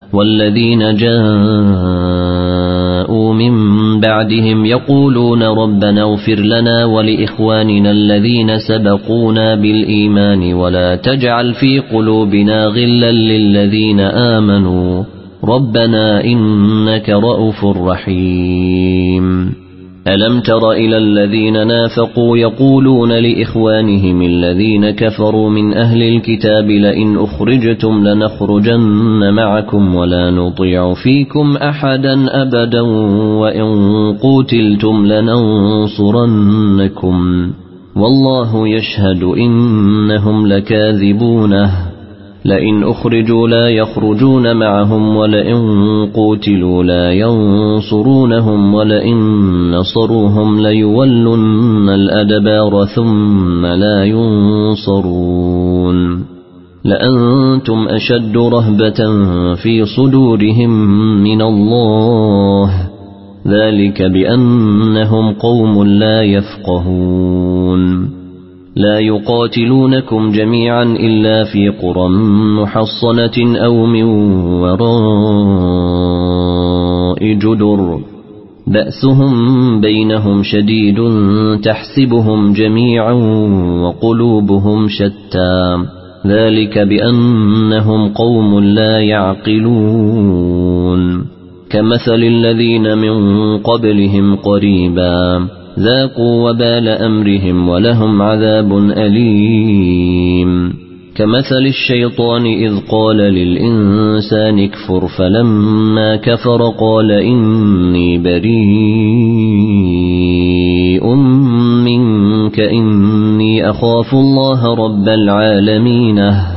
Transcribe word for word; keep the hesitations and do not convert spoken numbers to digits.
والذين جاءوا من بعدهم يقولون ربنا اغفر لنا ولإخواننا الذين سبقونا بالإيمان ولا تجعل في قلوبنا غلا للذين آمنوا ربنا إنك رؤوف رحيم. ألم تر إلى الذين نافقوا يقولون لإخوانهم الذين كفروا من أهل الكتاب لئن أخرجتم لنخرجن معكم ولا نطيع فيكم أحدا أبدا وإن قتلتم لننصرنكم والله يشهد إنهم لكاذبونه لئن أخرجوا لا يخرجون معهم ولئن قتلوا لا ينصرونهم ولئن نصروهم ليولن الأدبار ثم لا ينصرون لأنتم أشد رهبة في صدورهم من الله ذلك بأنهم قوم لا يفقهون. لا يقاتلونكم جميعا إلا في قرى محصنة أو من وراء جدر بأسهم بينهم شديد تحسبهم جميعا وقلوبهم شتى ذلك بأنهم قوم لا يعقلون. كمثل الذين من قبلهم قريبا ذاقوا وبال أمرهم ولهم عذاب أليم. كمثل الشيطان إذ قال للإنسان اكفر فلما كفر قال إني بريء منك إني أخاف الله رب العالمين